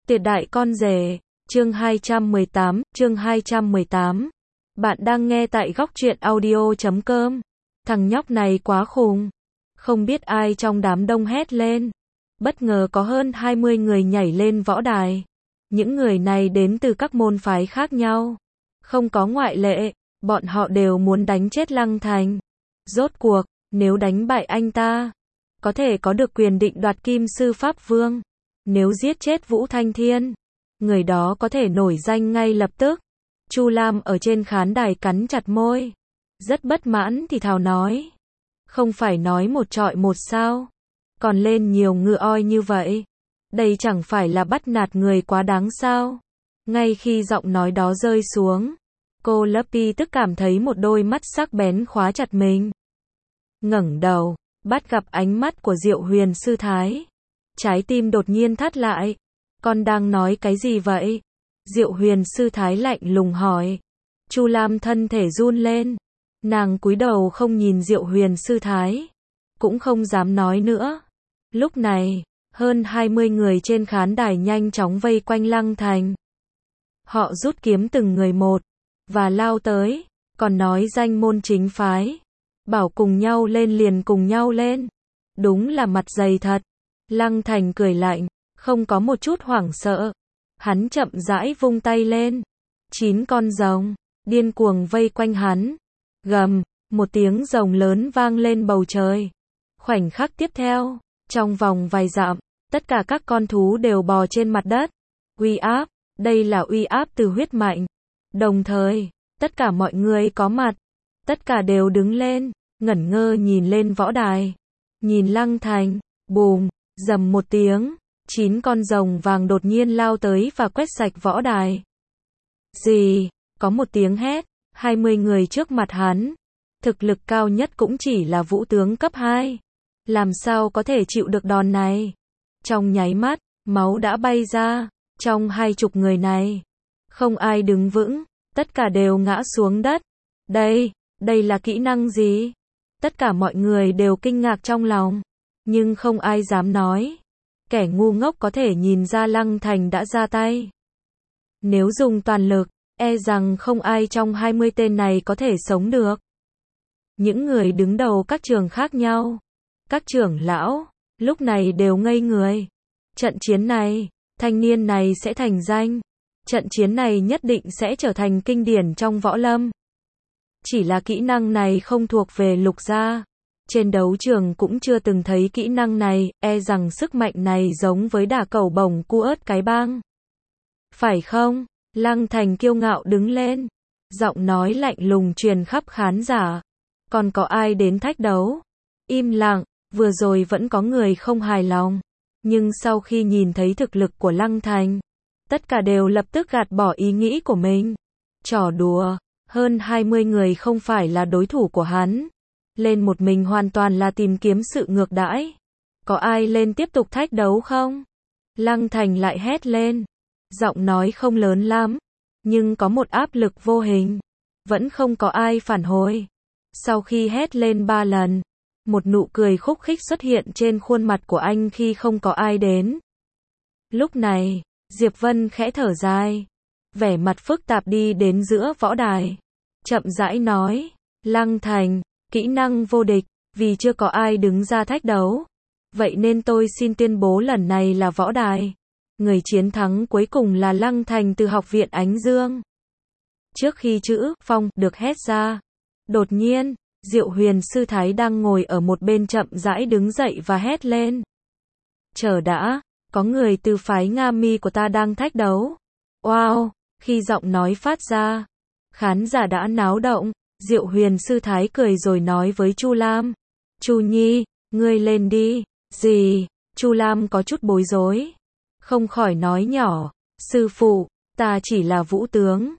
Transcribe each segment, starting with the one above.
Tuyệt đại con rể, chương 218. Bạn đang nghe tại góc truyện audio.com. Thằng nhóc này quá khùng. Không biết ai trong đám đông hét lên. Bất ngờ có hơn 20 người nhảy lên võ đài. Những người này đến từ các môn phái khác nhau. Không có ngoại lệ, bọn họ đều muốn đánh chết Lăng Thành. Rốt cuộc, nếu đánh bại anh ta, có thể có được quyền định đoạt Kim Sư Pháp Vương. Nếu giết chết Vũ Thanh Thiên, người đó có thể nổi danh ngay lập tức. Chu Lam ở trên khán đài cắn chặt môi. Rất bất mãn thì thào nói. Không phải nói một trọi một sao? Còn lên nhiều ngựa oi như vậy. Đây chẳng phải là bắt nạt người quá đáng sao? Ngay khi giọng nói đó rơi xuống, cô Luffy tức cảm thấy một đôi mắt sắc bén khóa chặt mình. Ngẩng đầu, bắt gặp ánh mắt của Diệu Huyền Sư Thái. Trái tim đột nhiên thắt lại. Con đang nói cái gì vậy? Diệu Huyền Sư Thái lạnh lùng hỏi. Chu Lam thân thể run lên. Nàng cúi đầu không nhìn Diệu Huyền Sư Thái. Cũng không dám nói nữa. Lúc này, hơn 20 người trên khán đài nhanh chóng vây quanh Lăng Thành. Họ rút kiếm từng người một, và lao tới, còn nói danh môn chính phái. Bảo cùng nhau lên liền cùng nhau lên. Đúng là mặt dày thật. Lăng Thành cười lạnh, không có một chút hoảng sợ. Hắn chậm rãi vung tay lên. 9 con rồng, điên cuồng vây quanh hắn. Gầm, một tiếng rồng lớn vang lên bầu trời. Khoảnh khắc tiếp theo, trong vòng vài dặm, tất cả các con thú đều bò trên mặt đất. Uy áp, đây là uy áp từ huyết mạch. Đồng thời, tất cả mọi người có mặt, tất cả đều đứng lên, ngẩn ngơ nhìn lên võ đài. Nhìn Lăng Thành, bùm, rầm một tiếng, 9 con rồng vàng đột nhiên lao tới và quét sạch võ đài. Gì? Có một tiếng hét, 20 người trước mặt hắn. Thực lực cao nhất cũng chỉ là vũ tướng cấp 2. Làm sao có thể chịu được đòn này? Trong nháy mắt, máu đã bay ra. Trong 20 người này, không ai đứng vững, tất cả đều ngã xuống đất. Đây là kỹ năng gì? Tất cả mọi người đều kinh ngạc trong lòng, nhưng không ai dám nói. Kẻ ngu ngốc có thể nhìn ra Lăng Thành đã ra tay. Nếu dùng toàn lực, e rằng không ai trong 20 tên này có thể sống được. Những người đứng đầu các trường khác nhau, các trưởng lão, lúc này đều ngây người. Trận chiến này, thanh niên này sẽ thành danh. Trận chiến này nhất định sẽ trở thành kinh điển trong võ lâm. Chỉ là kỹ năng này không thuộc về Lục gia. Trên đấu trường cũng chưa từng thấy kỹ năng này, e rằng sức mạnh này giống với đả cầu bổng cu ớt cái bang. Phải không? Lăng Thành kiêu ngạo đứng lên. Giọng nói lạnh lùng truyền khắp khán giả. Còn có ai đến thách đấu? Im lặng, vừa rồi vẫn có người không hài lòng. Nhưng sau khi nhìn thấy thực lực của Lăng Thành, tất cả đều lập tức gạt bỏ ý nghĩ của mình. Trò đùa, hơn 20 người không phải là đối thủ của hắn. Lên một mình hoàn toàn là tìm kiếm sự ngược đãi. Có ai lên tiếp tục thách đấu không? Lăng Thành lại hét lên. Giọng nói không lớn lắm, nhưng có một áp lực vô hình. Vẫn không có ai phản hồi. Sau khi hét lên 3 lần, một nụ cười khúc khích xuất hiện trên khuôn mặt của anh khi không có ai đến. Lúc này, Diệp Vân khẽ thở dài, vẻ mặt phức tạp đi đến giữa võ đài. Chậm rãi nói, Lăng Thành, kỹ năng vô địch, vì chưa có ai đứng ra thách đấu. Vậy nên tôi xin tuyên bố lần này là võ đài. Người chiến thắng cuối cùng là Lăng Thành từ Học viện Ánh Dương. Trước khi chữ phong được hét ra, đột nhiên, Diệu Huyền Sư Thái đang ngồi ở một bên chậm rãi đứng dậy và hét lên. Chờ đã, có người từ phái Nga Mi của ta đang thách đấu. Wow, khi giọng nói phát ra, khán giả đã náo động. Diệu Huyền Sư Thái cười rồi nói với Chu Lam. Chu Nhi, ngươi lên đi. Gì? Chu Lam có chút bối rối. Không khỏi nói nhỏ. Sư phụ, ta chỉ là vũ tướng.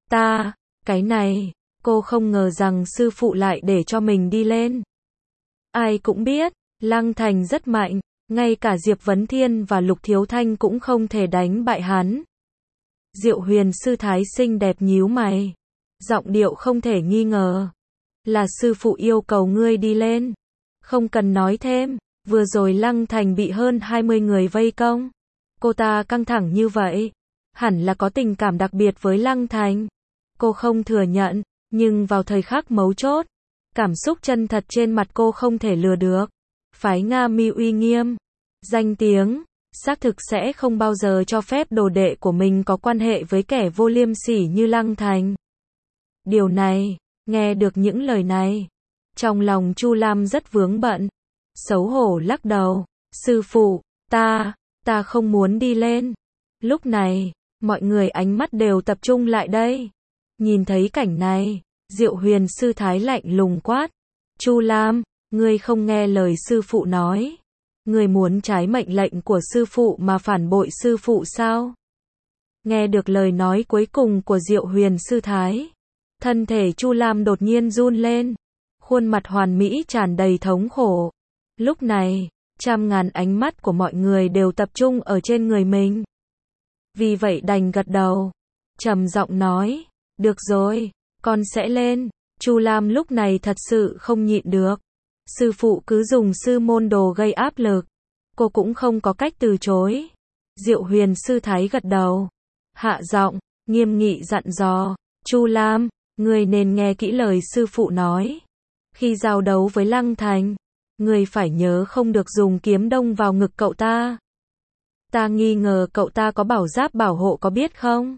Cái này, cô không ngờ rằng sư phụ lại để cho mình đi lên. Ai cũng biết, Lăng Thành rất mạnh. Ngay cả Diệp Vấn Thiên và Lục Thiếu Thanh cũng không thể đánh bại hắn. Diệu Huyền Sư Thái xinh đẹp nhíu mày. Giọng điệu không thể nghi ngờ. Là sư phụ yêu cầu ngươi đi lên. Không cần nói thêm. Vừa rồi Lăng Thành bị hơn 20 người vây công. Cô ta căng thẳng như vậy, hẳn là có tình cảm đặc biệt với Lăng Thành. Cô không thừa nhận, nhưng vào thời khắc mấu chốt, cảm xúc chân thật trên mặt cô không thể lừa được. Phái Nga Mi uy nghiêm, danh tiếng, xác thực sẽ không bao giờ cho phép đồ đệ của mình có quan hệ với kẻ vô liêm sỉ như Lăng Thành. Điều này, nghe được những lời này, trong lòng Chu Lam rất vướng bận, xấu hổ lắc đầu, sư phụ, ta không muốn đi lên. Lúc này, mọi người ánh mắt đều tập trung lại đây. Nhìn thấy cảnh này, Diệu Huyền sư thái lạnh lùng quát, Chu Lam, ngươi không nghe lời sư phụ nói. Ngươi muốn trái mệnh lệnh của sư phụ mà phản bội sư phụ sao? Nghe được lời nói cuối cùng của Diệu Huyền sư thái, thân thể Chu Lam đột nhiên run lên, khuôn mặt hoàn mỹ tràn đầy thống khổ. Lúc này, trăm ngàn ánh mắt của mọi người đều tập trung ở trên người mình. Vì vậy đành gật đầu, trầm giọng nói, được rồi, con sẽ lên. Chu Lam lúc này thật sự không nhịn được. Sư phụ cứ dùng sư môn đồ gây áp lực, cô cũng không có cách từ chối. Diệu Huyền sư thái gật đầu, hạ giọng, nghiêm nghị dặn dò, Chu Lam, ngươi nên nghe kỹ lời sư phụ nói. Khi giao đấu với Lăng Thành, ngươi phải nhớ không được dùng kiếm đâm vào ngực cậu ta. Ta nghi ngờ cậu ta có bảo giáp bảo hộ có biết không?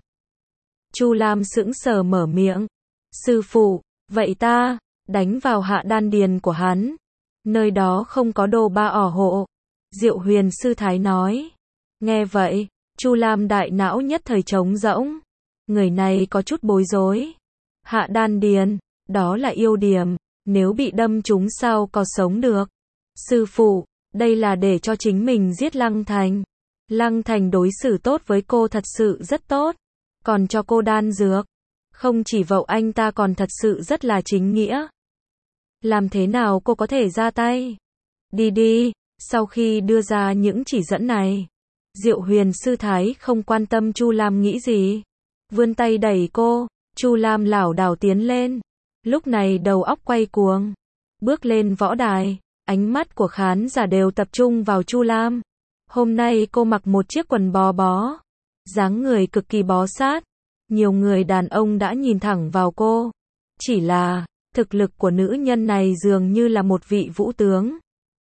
Chu Lam sững sờ mở miệng. Sư phụ, vậy ta đánh vào hạ đan điền của hắn. Nơi đó không có đồ ba ỏ hộ. Diệu Huyền sư thái nói. Nghe vậy, Chu Lam đại não nhất thời trống rỗng. Người này có chút bối rối. Hạ đan điền, đó là yêu điểm, nếu bị đâm trúng sao có sống được. Sư phụ, đây là để cho chính mình giết Lăng Thành. Lăng Thành đối xử tốt với cô thật sự rất tốt, còn cho cô đan dược. Không chỉ vậy anh ta còn thật sự rất là chính nghĩa. Làm thế nào cô có thể ra tay? Đi. Sau khi đưa ra những chỉ dẫn này, Diệu Huyền sư thái không quan tâm Chu Lam nghĩ gì, vươn tay đẩy cô. Chu Lam lảo đảo tiến lên, lúc này đầu óc quay cuồng, bước lên võ đài. Ánh mắt của khán giả đều tập trung vào Chu Lam. Hôm nay cô mặc một chiếc quần bó bó, dáng người cực kỳ bó sát. Nhiều người đàn ông đã nhìn thẳng vào cô. Chỉ là, thực lực của nữ nhân này dường như là một vị vũ tướng.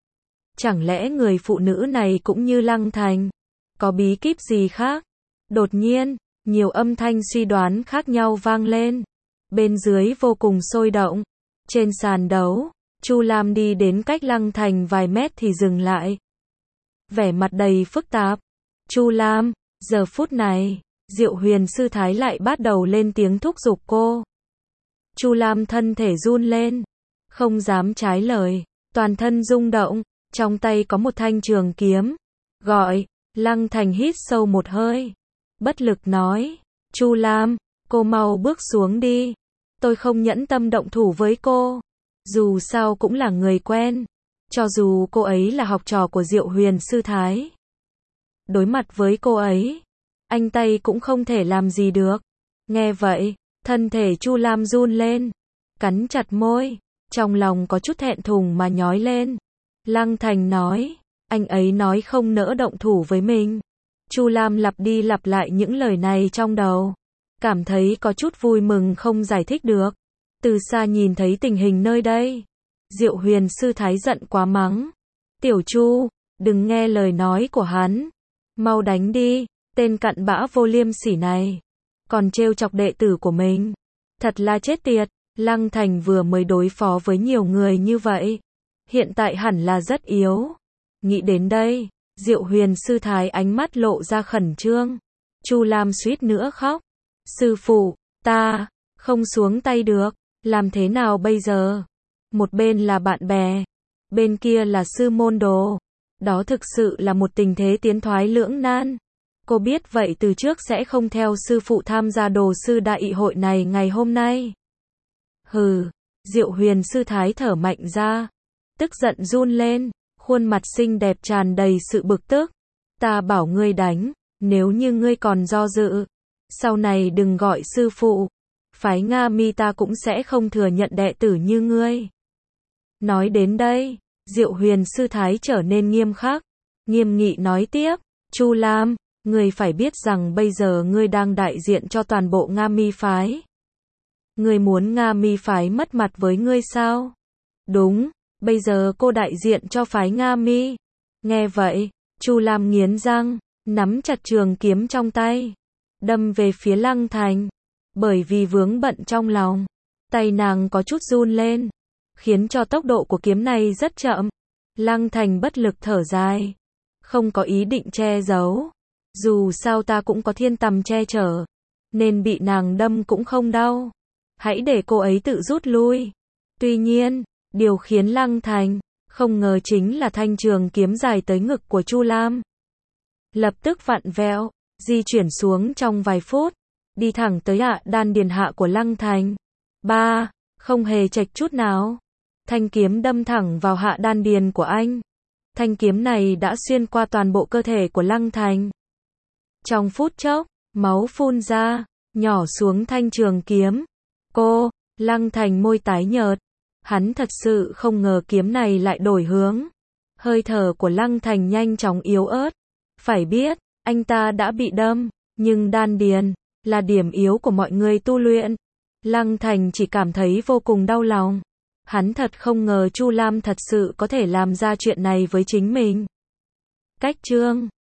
Chẳng lẽ người phụ nữ này cũng như Lăng Thành, có bí kíp gì khác? Đột nhiên, nhiều âm thanh suy đoán khác nhau vang lên. Bên dưới vô cùng sôi động. Trên sàn đấu, Chu Lam đi đến cách Lăng Thành vài mét thì dừng lại. Vẻ mặt đầy phức tạp. Chu Lam, giờ phút này, Diệu Huyền sư thái lại bắt đầu lên tiếng thúc giục cô. Chu Lam thân thể run lên, không dám trái lời, toàn thân rung động, trong tay có một thanh trường kiếm. Gọi, Lăng Thành hít sâu một hơi, bất lực nói, Chu Lam, cô mau bước xuống đi. Tôi không nhẫn tâm động thủ với cô. Dù sao cũng là người quen. Cho dù cô ấy là học trò của Diệu Huyền sư thái, đối mặt với cô ấy, anh tay cũng không thể làm gì được. Nghe vậy, thân thể Chu Lam run lên, cắn chặt môi, trong lòng có chút thẹn thùng mà nhói lên. Lăng Thành nói, anh ấy nói không nỡ động thủ với mình. Chu Lam lặp đi lặp lại những lời này trong đầu, cảm thấy có chút vui mừng không giải thích được. Từ xa nhìn thấy tình hình nơi đây, Diệu Huyền sư thái giận quá mắng. Tiểu Chu, đừng nghe lời nói của hắn. Mau đánh đi, tên cặn bã vô liêm sỉ này. Còn trêu chọc đệ tử của mình. Thật là chết tiệt. Lăng Thành vừa mới đối phó với nhiều người như vậy. Hiện tại hẳn là rất yếu. Nghĩ đến đây, Diệu Huyền sư thái ánh mắt lộ ra khẩn trương. Chu Lam suýt nữa khóc. Sư phụ, ta không xuống tay được. Làm thế nào bây giờ? Một bên là bạn bè, bên kia là sư môn đồ. Đó thực sự là một tình thế tiến thoái lưỡng nan. Cô biết vậy từ trước sẽ không theo sư phụ tham gia đồ sư đại hội này ngày hôm nay. Hừ, Diệu Huyền sư thái thở mạnh ra, tức giận run lên, khuôn mặt xinh đẹp tràn đầy sự bực tức. Ta bảo ngươi đánh, nếu như ngươi còn do dự, sau này đừng gọi sư phụ. Phái Nga Mi ta cũng sẽ không thừa nhận đệ tử như ngươi. Nói đến đây, Diệu Huyền sư thái trở nên nghiêm khắc, nghiêm nghị nói tiếp, Chu Lam, Ngươi phải biết rằng bây giờ ngươi đang đại diện cho toàn bộ Nga Mi phái. Ngươi muốn Nga Mi phái mất mặt với ngươi sao? Đúng, bây giờ cô đại diện cho phái Nga Mi. Nghe vậy, Chu Lam nghiến răng, nắm chặt trường kiếm trong tay, đâm về phía Lăng Thành. Bởi vì vướng bận trong lòng, tay nàng có chút run lên, khiến cho tốc độ của kiếm này rất chậm. Lăng Thành bất lực thở dài, không có ý định che giấu. Dù sao ta cũng có thiên tầm che chở, nên bị nàng đâm cũng không đau. Hãy để cô ấy tự rút lui. Tuy nhiên, điều khiến Lăng Thành không ngờ chính là thanh trường kiếm dài tới ngực của Chu Lam lập tức vặn vẹo, di chuyển xuống trong vài phút, đi thẳng tới hạ đan điền hạ của Lăng Thành. Không hề chệch chút nào. Thanh kiếm đâm thẳng vào hạ đan điền của anh. Thanh kiếm này đã xuyên qua toàn bộ cơ thể của Lăng Thành. Trong phút chốc, máu phun ra, nhỏ xuống thanh trường kiếm. Lăng Thành môi tái nhợt. Hắn thật sự không ngờ kiếm này lại đổi hướng. Hơi thở của Lăng Thành nhanh chóng yếu ớt. Phải biết, anh ta đã bị đâm, nhưng đan điền là điểm yếu của mọi người tu luyện. Lăng Thành chỉ cảm thấy vô cùng đau lòng. Hắn thật không ngờ Chu Lam thật sự có thể làm ra chuyện này với chính mình. Cách chương